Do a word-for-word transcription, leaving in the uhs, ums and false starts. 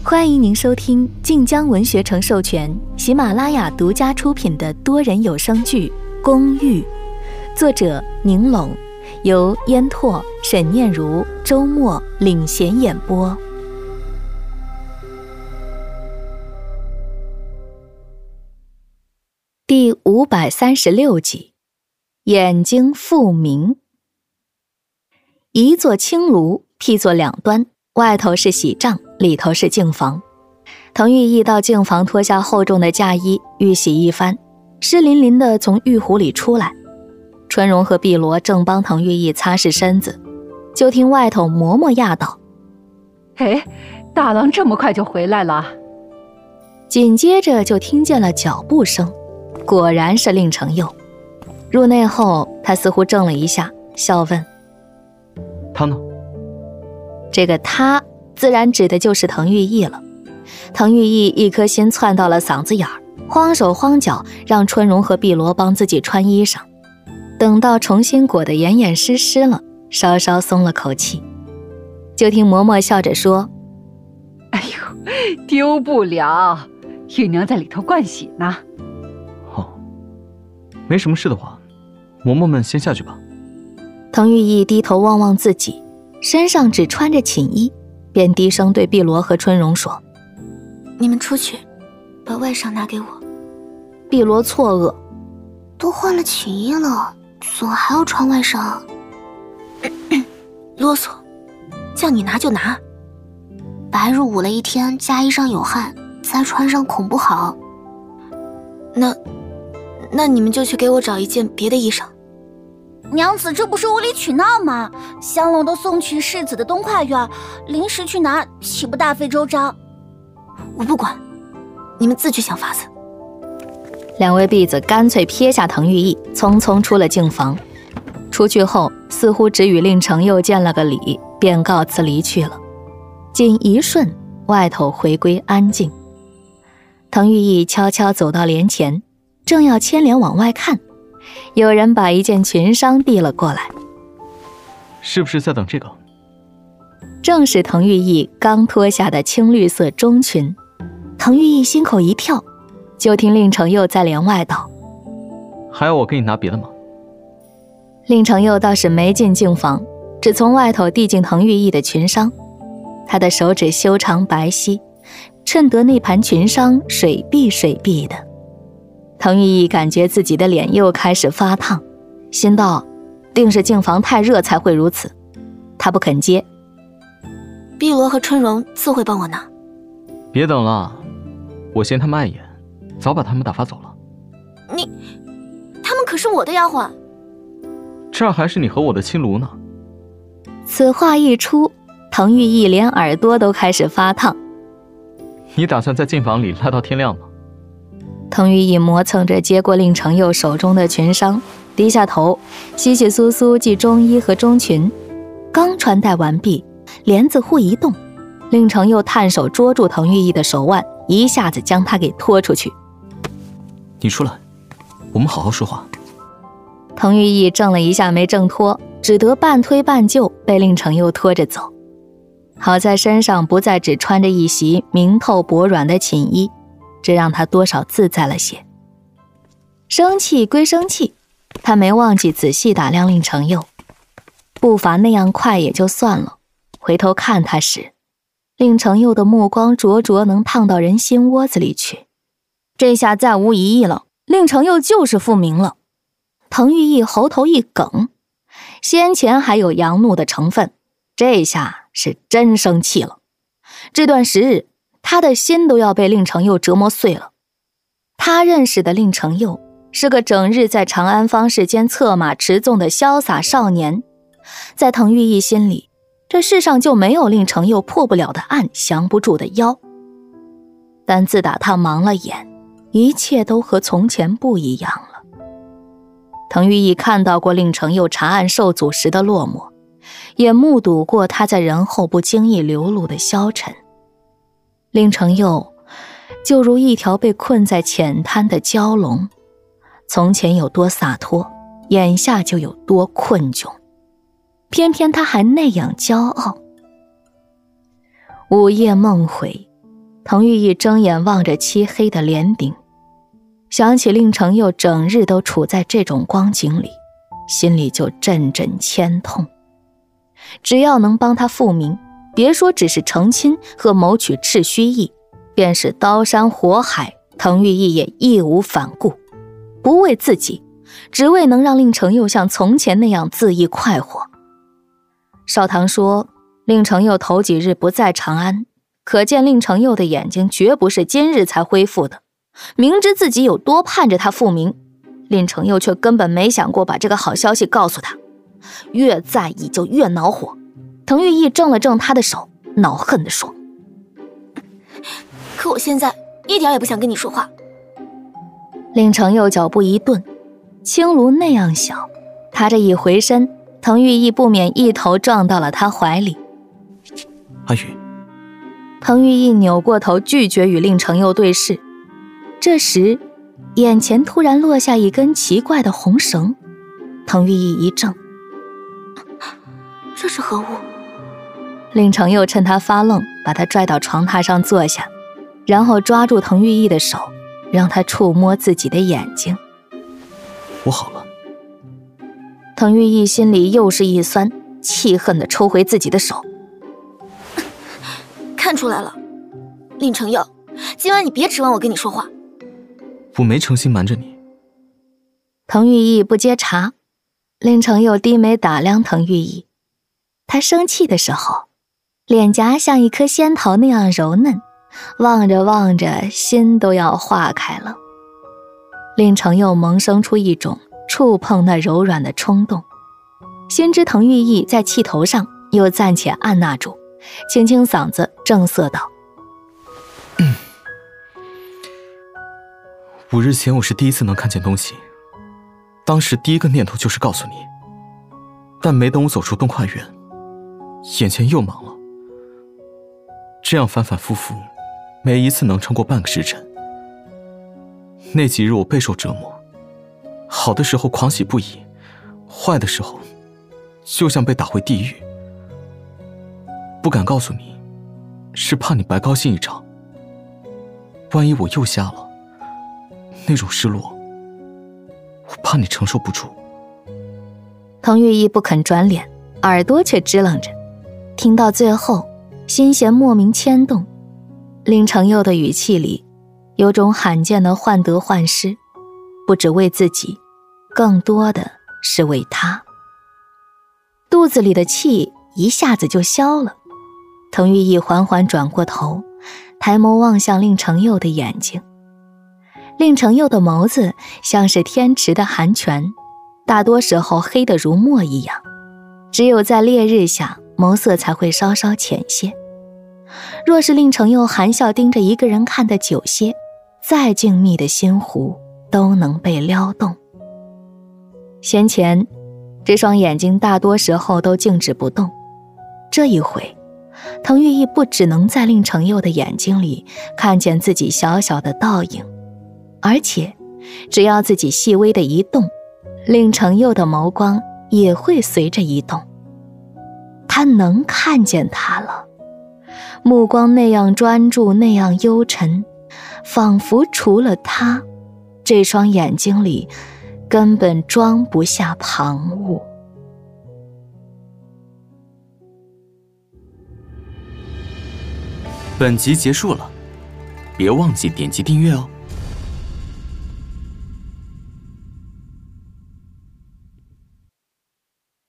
欢迎您收听晋江文学城授权、喜马拉雅独家出品的多人有声剧《公寓》，作者宁拢，由烟拓、沈念如、周末领衔演播。第五百三十六集，眼睛复明。一座青炉辟作两端，外头是喜帐，里头是净房。滕玉意到净房脱下厚重的嫁衣，浴洗一番，湿淋淋的从浴壶里出来。春荣和碧罗正帮滕玉意擦拭身子，就听外头嬷嬷讶道：“ 哎，大郎这么快就回来了。” 紧接着就听见了脚步声，果然是令承佑。入内后，他似乎怔了一下，笑问：“ 他呢？” 这个他自然指的就是滕玉意了。滕玉意一颗心窜到了嗓子眼儿，慌手慌脚让春荣和碧罗帮自己穿衣裳。等到重新裹得严严实实了，稍稍松了口气，就听嬷嬷笑着说：“ 哎呦，丢不了，玉娘在里头盥洗呢。” 哦，没什么事的话，嬷嬷们先下去吧。 滕玉意低头望望自己，身上只穿着寝衣，便低声对碧罗和春荣说：“ 你们出去，把外裳拿给我。” 碧罗错愕：“ 都换了寝衣了，怎么还要穿外裳？”啰嗦，叫你拿就拿。白日捂了一天，加衣上有汗，再穿上恐不好。那，那你们就去给我找一件别的衣裳。 娘子，这不是无理取闹吗？香龙都送去世子的东跨院，临时去拿，岂不大费周章？ 我不管，你们自去想法子。 两位婢子干脆撇下滕玉意，匆匆出了净房。出去后，似乎只与令承佑见了个礼，便告辞离去了。仅一瞬，外头回归安静。滕玉意悄悄走到帘前，正要牵帘往外看，有人把一件裙裳递了过来。 是不是在等这个？ 正是滕玉意刚脱下的青绿色中裙。滕玉意心口一跳，就听令承佑在帘外道：“ 还要我给你拿别的吗？” 令承佑倒是没进净房，只从外头递进滕玉意的裙裳。他的手指修长白皙，衬得那盘裙裳水碧水碧的。滕玉意感觉自己的脸又开始发烫，心道定是净房太热才会如此。他不肯接。 碧罗和春荣自会帮我拿。 别等了，我嫌他们碍眼，早把他们打发走了。 你，他们可是我的丫鬟。 这儿还是你和我的青炉呢。 此话一出，滕玉意连耳朵都开始发烫。 你打算在净房里赖到天亮吗？ 滕玉意磨蹭着接过令承佑手中的裙裳，低下头，稀稀疏疏系中衣和中裙。刚穿戴完毕，帘子忽一动，令承佑探手捉住滕玉意的手腕，一下子将他给拖出去。 你出来，我们好好说话。 滕玉意怔了一下没挣脱，只得半推半就被令承佑拖着走。好在身上不再只穿着一袭明透薄软的寝衣，这让他多少自在了些。生气归生气，他没忘记仔细打量令承佑，步伐那样快也就算了，回头看他时，令承佑的目光灼灼能烫到人心窝子里去。这下再无疑义了，令承佑就是复明了。滕玉意喉头一梗，先前还有佯怒的成分，这下是真生气了。这段时日，他的心都要被令承佑折磨碎了。他认识的令承佑是个整日在长安坊市间策马持纵的潇洒少年，在滕玉意心里，这世上就没有令承佑破不了的案，降不住的妖。但自打他盲了眼，一切都和从前不一样了。滕玉意看到过令承佑查案受阻时的落寞，也目睹过他在人后不经意流露的消沉。令承佑就如一条被困在浅滩的蛟龙，从前有多洒脱，眼下就有多困窘。偏偏他还那样骄傲。午夜梦回， 滕玉义睁眼望着漆黑的帘顶，想起令程佑整日都处在这种光景里，心里就阵阵牵痛。只要能帮他复明，别说只是成亲和谋取赤须义，便是刀山火海，滕玉义也义无反顾，不为自己，只为能让令程佑像从前那样恣意快活。少棠说，令程佑头几日不在长安，可见令程佑的眼睛绝不是今日才恢复的。明知自己有多盼着他复明，令程佑却根本没想过把这个好消息告诉他，越在意就越恼火。滕玉义正了正他的手，恼恨地说： 可我现在一点也不想跟你说话。 令程佑脚步一顿，青炉那样小，他这一回身，滕玉义不免一头撞到了他怀里。 阿宇。 滕玉义扭过头拒绝与令程佑对视。这时眼前突然落下一根奇怪的红绳，滕玉义一怔， 这是何物？ 令程佑趁他发愣，把他拽到床榻上坐下，然后抓住滕玉义的手，让他触摸自己的眼睛。 我好了。 滕玉义心里又是一酸，气恨地抽回自己的手。 看出来了，令程佑，今晚你别指望我跟你说话。 我没诚心瞒着你。 滕玉义不接茬，令程佑低眉打量滕玉义。他生气的时候，脸颊像一颗仙桃那样柔嫩，望着望着，心都要化开了。令程佑萌生出一种触碰那柔软的冲动，心知滕玉义在气头上，又暂且按捺住，清清嗓子正色道： 嗯，五日前我是第一次能看见东西，当时第一个念头就是告诉你，但没等我走出东跨院，眼前又忙了。这样反反复复，没一次能撑过半个时辰。那几日我备受折磨，好的时候狂喜不已，坏的时候就像被打回地狱。不敢告诉你，是怕你白高兴一场。万一我又瞎了，那种失落，我怕你承受不住。 滕玉义不肯转脸，耳朵却支棱着，听到最后，心弦莫名牵动。令程佑的语气里有种罕见的患得患失，不只为自己，更多的是为他。肚子里的气一下子就消了。滕玉义缓缓转过头，抬眸望向令程佑的眼睛。令程佑的眸子像是天池的寒泉，大多时候黑得如墨一样，只有在烈日下，眸色才会稍稍浅些。若是令程佑含笑盯着一个人看得久些，再静谧的心湖都能被撩动。先前这双眼睛大多时候都静止不动，这一回滕玉义不只能在令程佑的眼睛里看见自己小小的倒影，而且只要自己细微的一动，令程佑的眸光也会随着移动。他能看见他了，目光那样专注，那样幽沉，仿佛除了他，这双眼睛里根本装不下旁物。 本集结束了，别忘记点击订阅哦。